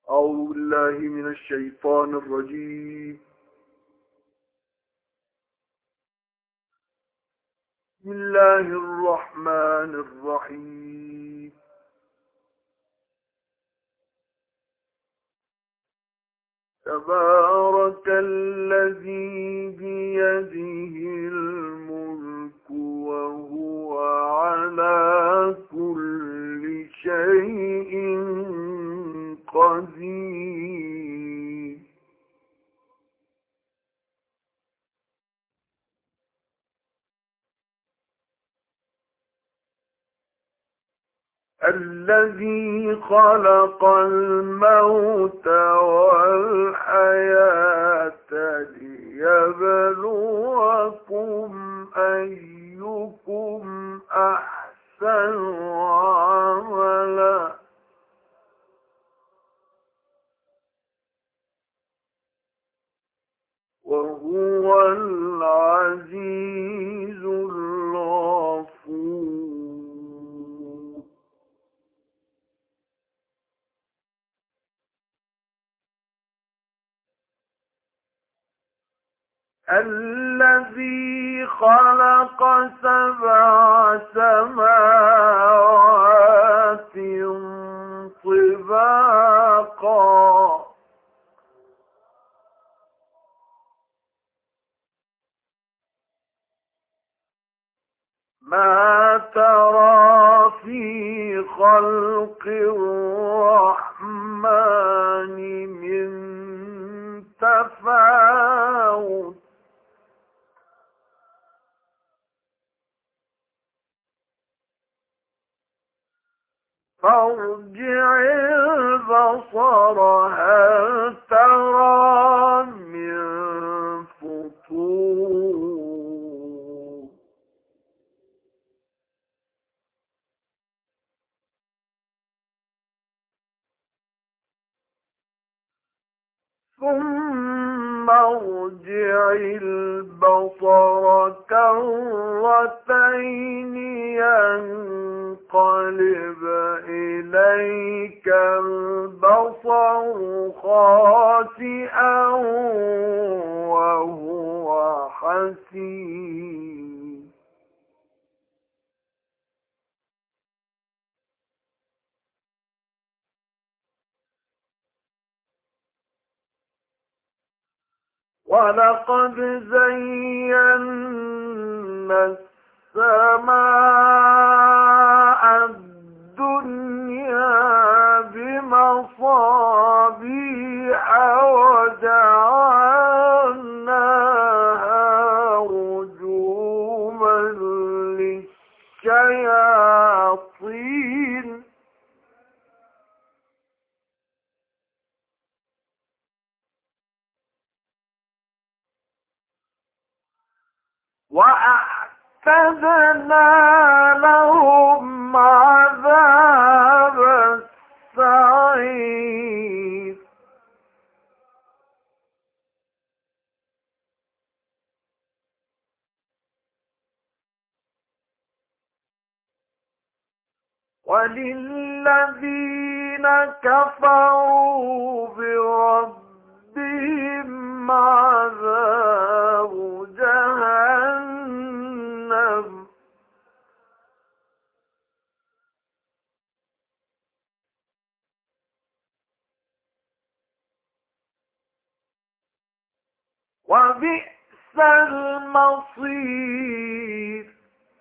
أعوذ بالله من الشيطان الرجيم. بسم الله الرحمن الرحيم. تبارك الذي بيده الملك وهو على كل شيء قدير. الذي خلق الموت والحياة ليبلوكم أيكم أحسن عملا وهو العزيز الغفور. الذي خلق 7 سماوات طباقا ما ترى في خلق الرحمن من تفاوت فارجع البصر هل ترى من فطور ثم ارجع البصر كرتين ينقلب إليك البصر خاسئا وهو حسير ولقد زينا السماء الدنيا بمصابيح وجعلناها رجوما للشياطين وأعتدنا لهم عذاب السعير وللذين كفروا بربهم عذاب جهنم وبئس المصير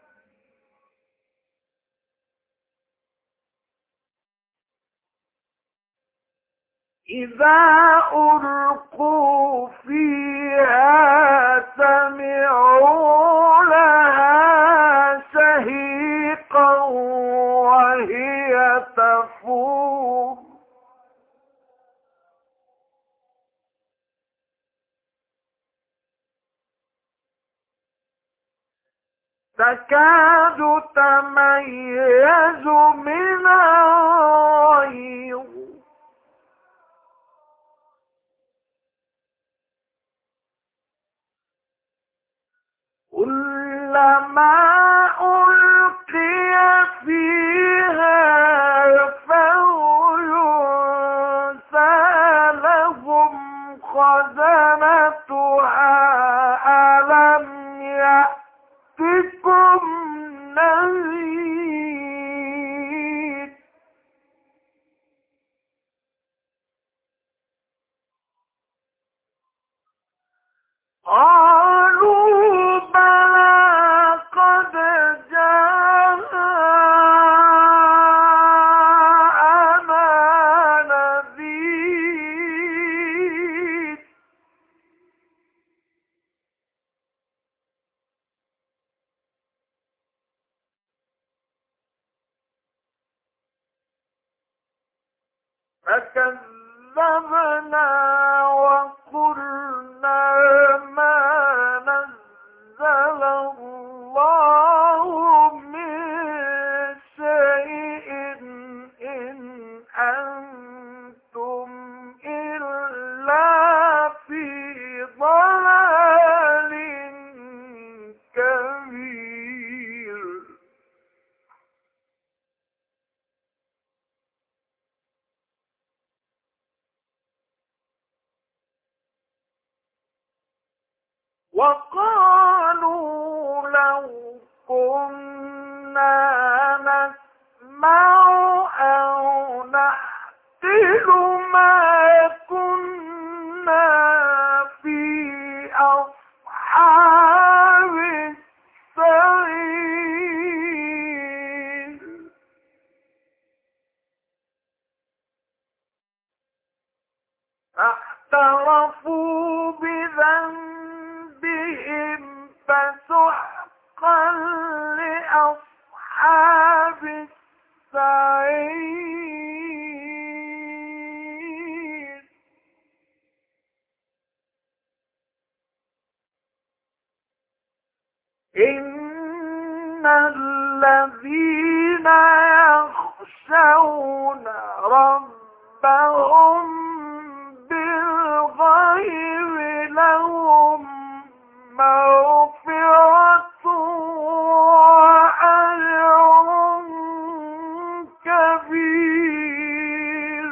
إذا ألقوا فيها سمعوا لها شهيقا وهي تفور تكاد تميز من الغيظ كلما ألقي فيها فوج خزنتها ألم يأتكم نذير قالوا بلى قد جاءنا نذير فكذبنا وقلنا ما نزل الله من شيء إن أنتم إلا في ضلال كبير وقالوا لو كنا نسمع أو نعقل ما كنا في أصحاب السعير فاعترفوا بذنبهم فسحقا لأصحاب السعير إن الذين يخشون ربهم بالغيب لهم مغفرة وأجر كبير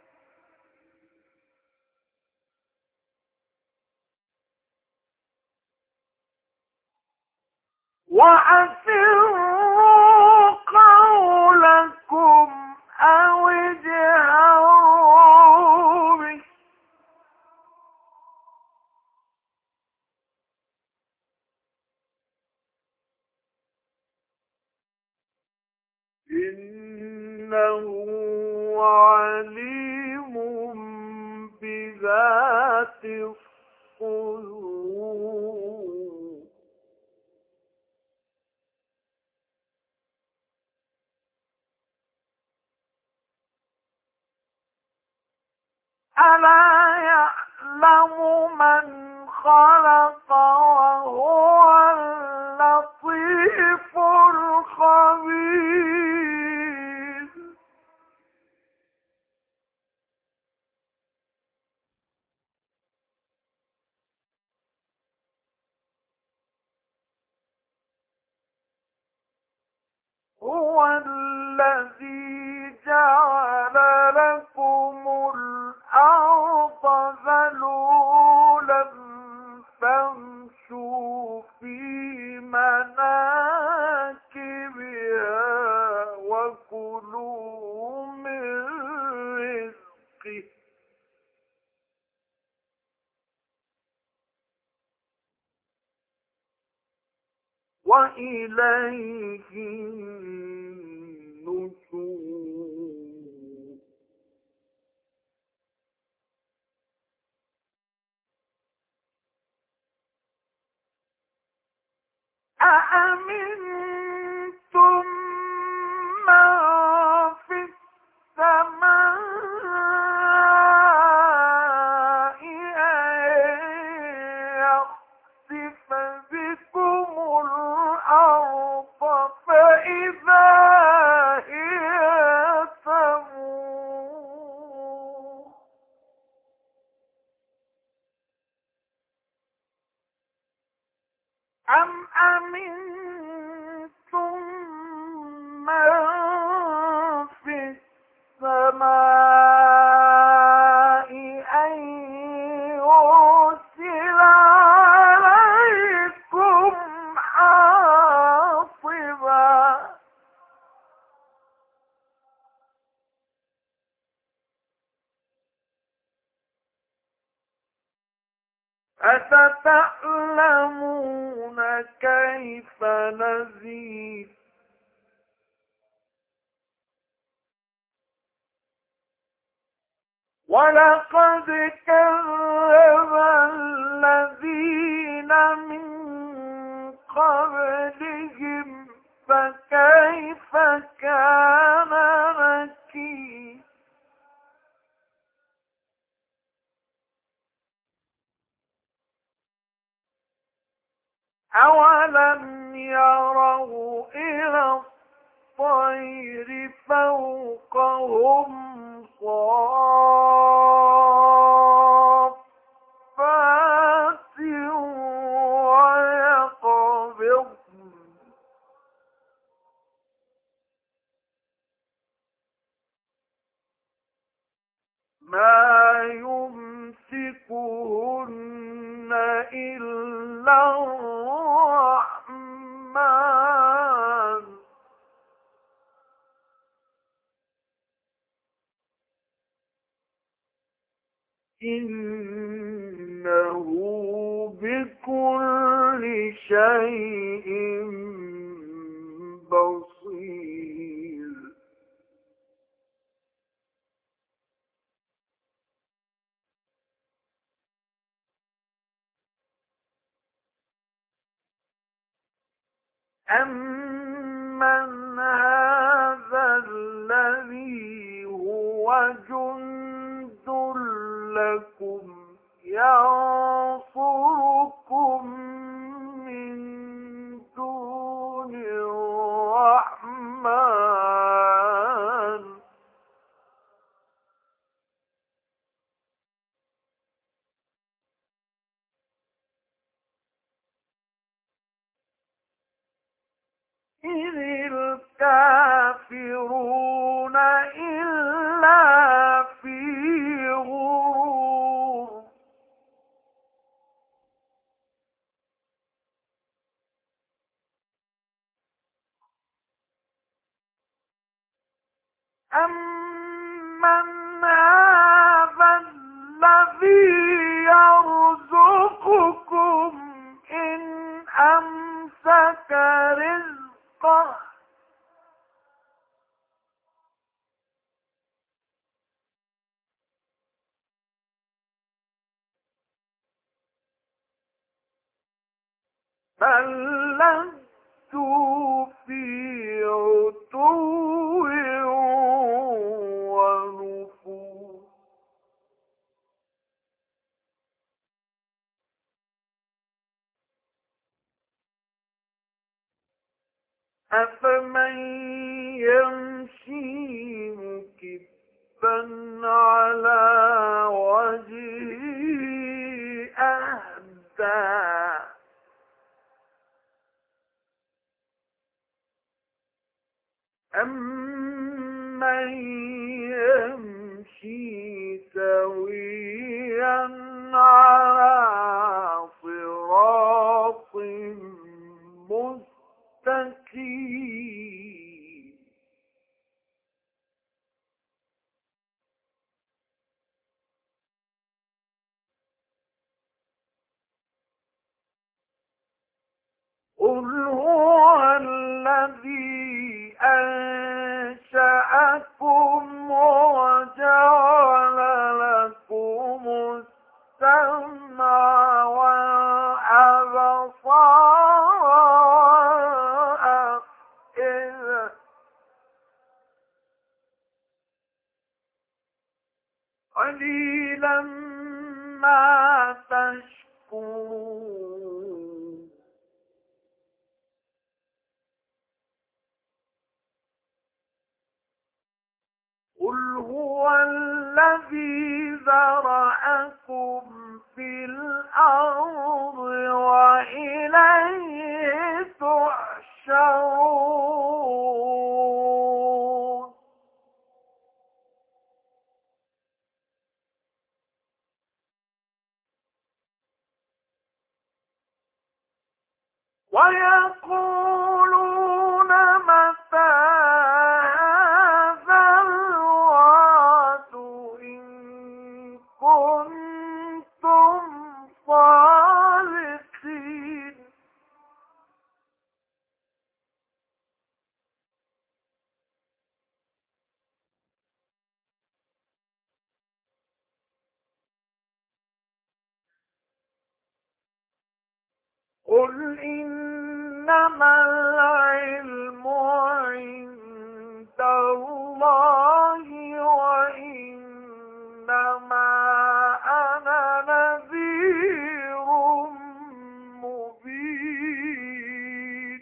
وأسروا قولكم أو اجهروا به إنه عليم بذات الصدور ألا يعلم من خلق وهو اللطيف الخبير هو الذي جعل لكم الأرض ذلولا فامشوا في مناكبها وكلوا من رزقه وإليه النشور أأمنتم من في السماء أن يخسف بكم الأرض فإذا هي تمور أم أمنتم من في السماء أن فستعلمون كيف نذير ولقد كذب الذين من قبلهم فكيف كان نكير أولم يروا إلى الطير فوقهم صافات ويقبضن ما يمسكهن إلا الرحمن إنه بكل شيء بصير أمن هذا الذي هو جند لكم ينصركم من دون الرحمن إذ الكافرون إلا في غرور أمن هذا الذي يرزقكم إن أمسك رزقه بل لجوا في عتو ونفور أفمن يمشي مكبا على وجهه أهدى أمن يمشي سويا على صراط مستقيم قل هو الذي أنشأكم وجعل لكم السمع والأبصار والأفئدة قليلا ما تشكرون قل هو الذي ذرأكم في الأرض وإليه تحشرون ويقولون متى هذا الوعد إن كنتم صادقين قل إنما العلم عند الله وإنما أنا نذير مبين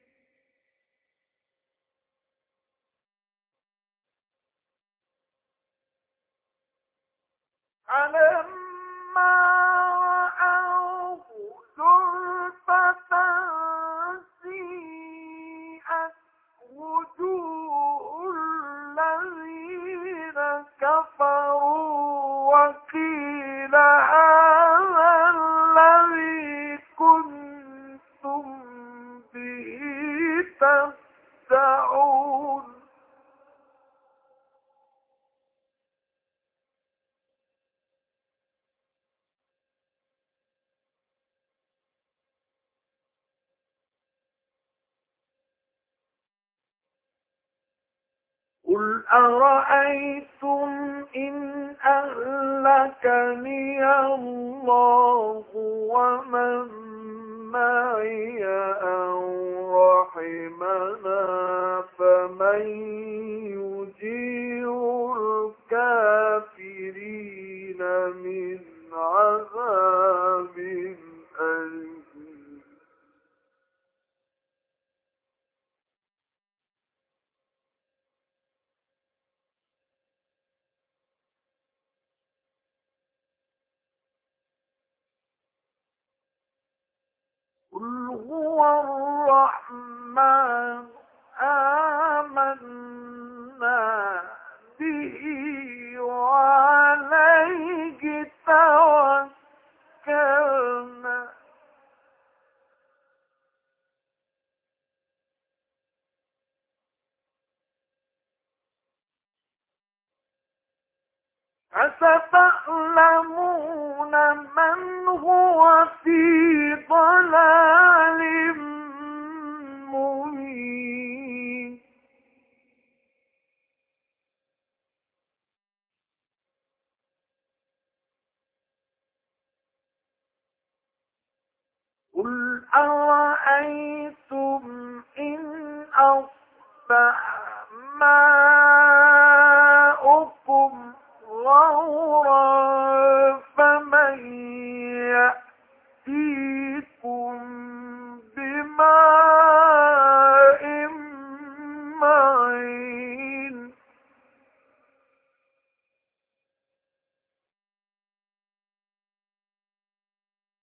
فلما رأوه زلفة سيئت وجوه الذين كفروا وقيل هذا الذي كنتم به تدعون قل أرأيتم إن أهلكني الله ومن معي أو رحمنا فمن يجير الكافرين من عذاب أليم قل هو الرحمن آمنا به وعليه توكلنا فستعلمون من هو في ضلال مبين قل أرأيتم